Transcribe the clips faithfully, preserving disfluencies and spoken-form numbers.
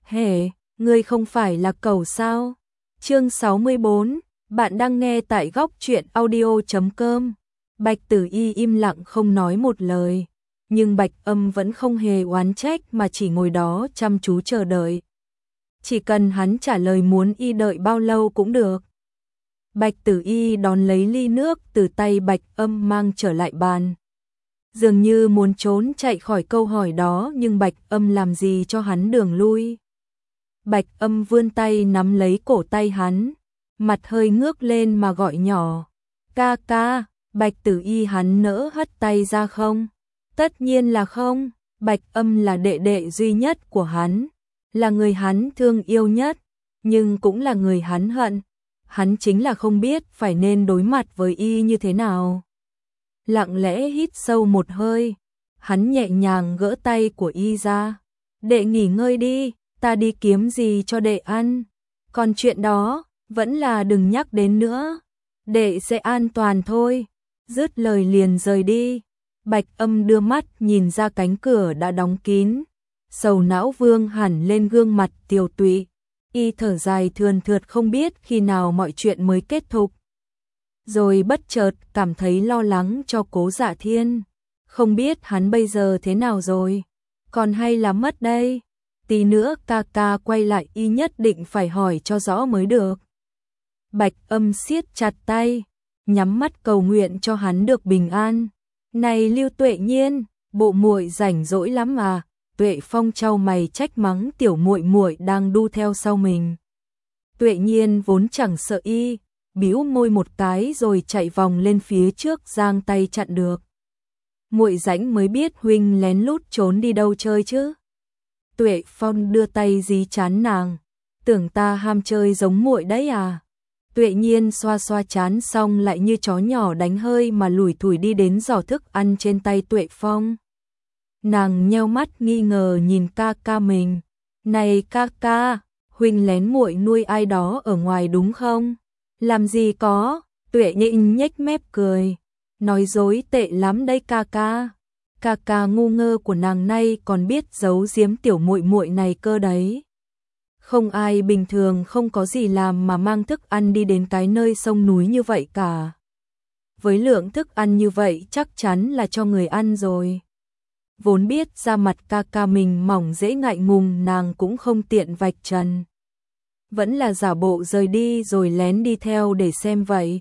Hề, ngươi không phải là cẩu sao? Chương sáu mươi bốn, bạn đang nghe tại góc truyện audio chấm com. Bạch Tử Y im lặng không nói một lời, nhưng Bạch Âm vẫn không hề oán trách mà chỉ ngồi đó chăm chú chờ đợi. Chỉ cần hắn trả lời muốn y đợi bao lâu cũng được. Bạch Tử Y đón lấy ly nước từ tay Bạch Âm mang trở lại bàn. Dường như muốn trốn chạy khỏi câu hỏi đó, nhưng Bạch Âm làm gì cho hắn đường lui. Bạch Âm vươn tay nắm lấy cổ tay hắn, mặt hơi ngước lên mà gọi nhỏ. Ca ca. Bạch Tử Y hắn nỡ hất tay ra không? Tất nhiên là không. Bạch Âm là đệ đệ duy nhất của hắn, là người hắn thương yêu nhất, nhưng cũng là người hắn hận. Hắn chính là không biết phải nên đối mặt với y như thế nào. Lặng lẽ hít sâu một hơi, hắn nhẹ nhàng gỡ tay của y ra. Đệ nghỉ ngơi đi, ta đi kiếm gì cho đệ ăn. Còn chuyện đó, vẫn là đừng nhắc đến nữa. Đệ sẽ an toàn thôi. Dứt lời liền rời đi. Bạch Âm đưa mắt nhìn ra cánh cửa đã đóng kín. Sầu não vương hẳn lên gương mặt tiều tụy. Y thở dài thườn thượt không biết khi nào mọi chuyện mới kết thúc. Rồi bất chợt cảm thấy lo lắng cho Cố Dạ Thiên. Không biết hắn bây giờ thế nào rồi. Còn hay là mất đây. Tí nữa ca ca quay lại y nhất định phải hỏi cho rõ mới được. Bạch Âm siết chặt tay, nhắm mắt cầu nguyện cho hắn được bình an. Này Lưu Tuệ Nhiên, bộ muội rảnh rỗi lắm à? Tuệ Phong chau mày trách mắng tiểu muội muội đang đu theo sau mình. Tuệ Nhiên vốn chẳng sợ y, bĩu môi một cái rồi chạy vòng lên phía trước giang tay chặn được. Muội rảnh mới biết huynh lén lút trốn đi đâu chơi chứ? Tuệ Phong đưa tay dí trán nàng, tưởng ta ham chơi giống muội đấy à? Tuệ Nhiên xoa xoa trán xong lại như chó nhỏ đánh hơi mà lủi thủi đi đến giỏ thức ăn trên tay Tuệ Phong. Nàng nheo mắt nghi ngờ nhìn ca ca mình. Này ca ca, huynh lén muội nuôi ai đó ở ngoài đúng không? Làm gì có. Tuệ Nhịn nhếch mép cười. Nói dối tệ lắm đây ca ca. Ca ca ngu ngơ của nàng nay còn biết giấu giếm tiểu muội muội này cơ đấy. Không ai bình thường không có gì làm mà mang thức ăn đi đến cái nơi sông núi như vậy cả. Với lượng thức ăn như vậy chắc chắn là cho người ăn rồi. Vốn biết da mặt ca ca mình mỏng dễ ngại ngùng, nàng cũng không tiện vạch trần. Vẫn là giả bộ rời đi rồi lén đi theo để xem vậy.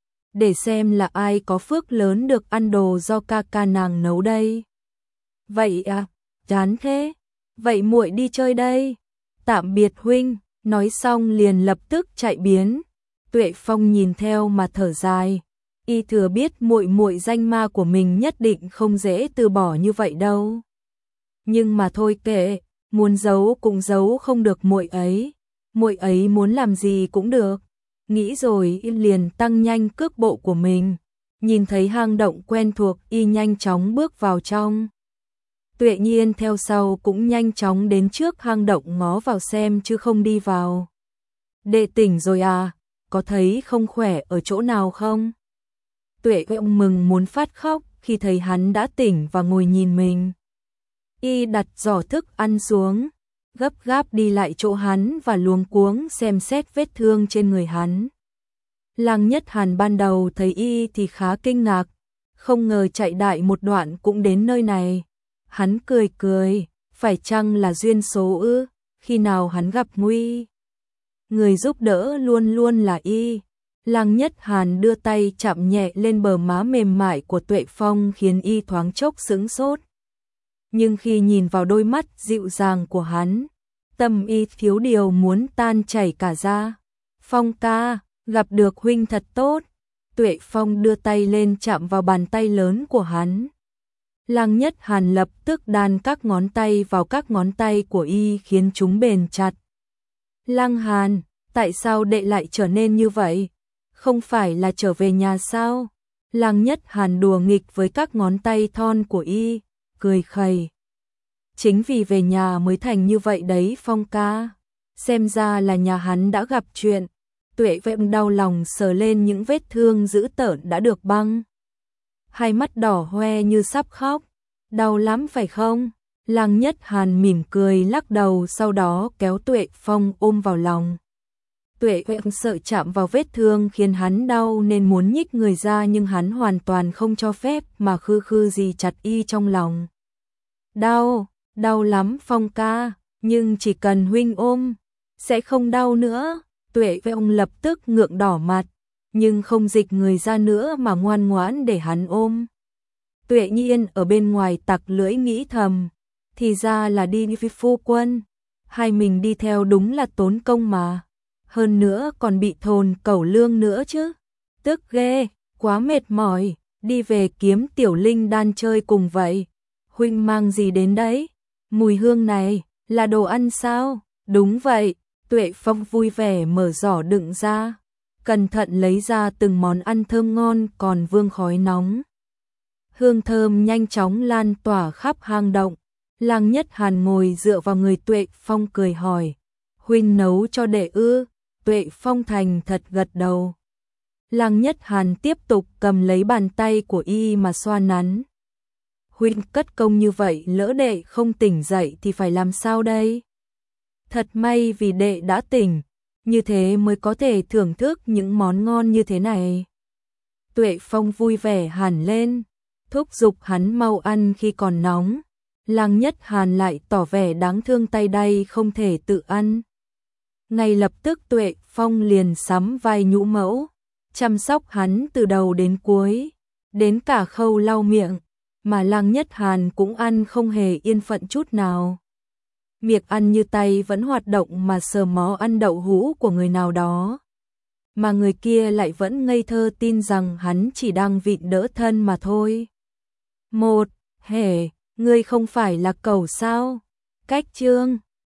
Để xem là ai có phước lớn được ăn đồ do ca ca nàng nấu đây. Vậy à, chán thế. Vậy muội đi chơi đây. Tạm biệt huynh, nói xong liền lập tức chạy biến. Tuệ Phong nhìn theo mà thở dài. Y thừa biết muội muội danh ma của mình nhất định không dễ từ bỏ như vậy đâu. Nhưng mà thôi kệ, muốn giấu cũng giấu không được muội ấy. Muội ấy muốn làm gì cũng được. Nghĩ rồi y liền tăng nhanh cước bộ của mình. Nhìn thấy hang động quen thuộc y nhanh chóng bước vào trong. Tuệ Nhiên theo sau cũng nhanh chóng đến trước hang động ngó vào xem chứ không đi vào. Đệ tỉnh rồi à, có thấy không khỏe ở chỗ nào không? Tuệ ông mừng muốn phát khóc khi thấy hắn đã tỉnh và ngồi nhìn mình. Y đặt giỏ thức ăn xuống, gấp gáp đi lại chỗ hắn và luống cuống xem xét vết thương trên người hắn. Lăng Nhất Hàn ban đầu thấy y thì khá kinh ngạc, không ngờ chạy đại một đoạn cũng đến nơi này. Hắn cười cười, phải chăng là duyên số ư, khi nào hắn gặp nguy. Người giúp đỡ luôn luôn là y. Lăng Nhất Hàn đưa tay chạm nhẹ lên bờ má mềm mại của Tuệ Phong khiến y thoáng chốc sững sốt. Nhưng khi nhìn vào đôi mắt dịu dàng của hắn, tâm y thiếu điều muốn tan chảy cả ra. Phong ca, gặp được huynh thật tốt. Tuệ Phong đưa tay lên chạm vào bàn tay lớn của hắn. Lăng Nhất Hàn lập tức đan các ngón tay vào các ngón tay của y khiến chúng bền chặt. Lăng Hàn, tại sao đệ lại trở nên như vậy? Không phải là trở về nhà sao? Lăng Nhất Hàn đùa nghịch với các ngón tay thon của y, cười khẩy. Chính vì về nhà mới thành như vậy đấy Phong ca. Xem ra là nhà hắn đã gặp chuyện. Tuệ Vẹm đau lòng sờ lên những vết thương dữ tợn đã được băng. Hai mắt đỏ hoe như sắp khóc. Đau lắm phải không? Lăng Nhất Hàn mỉm cười lắc đầu, sau đó kéo Tuệ Phong ôm vào lòng. Tuệ Phong sợ chạm vào vết thương khiến hắn đau nên muốn nhích người ra, nhưng hắn hoàn toàn không cho phép mà khư khư gì chặt y trong lòng. Đau, đau lắm Phong ca, nhưng chỉ cần huynh ôm, sẽ không đau nữa. Tuệ Phong lập tức ngượng đỏ mặt, nhưng không dịch người ra nữa mà ngoan ngoãn để hắn ôm. Tuệ Nhiên ở bên ngoài tặc lưỡi nghĩ thầm, thì ra là đi với phu quân, hai mình đi theo đúng là tốn công mà, hơn nữa còn bị thồn cẩu lương nữa chứ, tức ghê, quá mệt mỏi, đi về kiếm tiểu linh đan chơi cùng vậy. Huynh mang gì đến đấy? Mùi hương này, là đồ ăn sao? Đúng vậy, Tuệ Phong vui vẻ mở giỏ đựng ra, cẩn thận lấy ra từng món ăn thơm ngon còn vương khói nóng. Hương thơm nhanh chóng lan tỏa khắp hang động. Lăng Nhất Hàn ngồi dựa vào người Tuệ Phong cười hỏi, huynh nấu cho đệ ư? Tuệ Phong thành thật gật đầu. Lăng Nhất Hàn tiếp tục cầm lấy bàn tay của y mà xoa nắn. Huynh cất công như vậy, lỡ đệ không tỉnh dậy thì phải làm sao đây? Thật may vì đệ đã tỉnh, như thế mới có thể thưởng thức những món ngon như thế này. Tuệ Phong vui vẻ hẳn lên, thúc giục hắn mau ăn khi còn nóng. Lăng Nhất Hàn lại tỏ vẻ đáng thương tay đay không thể tự ăn. Ngay lập tức Tuệ Phong liền sắm vai nhũ mẫu, chăm sóc hắn từ đầu đến cuối, đến cả khâu lau miệng, mà Lăng Nhất Hàn cũng ăn không hề yên phận chút nào. Miệng ăn như tay vẫn hoạt động mà sờ mó ăn đậu hũ của người nào đó. Mà người kia lại vẫn ngây thơ tin rằng hắn chỉ đang vịn đỡ thân mà thôi. Một, hề, ngươi không phải là cẩu sao? Cách chương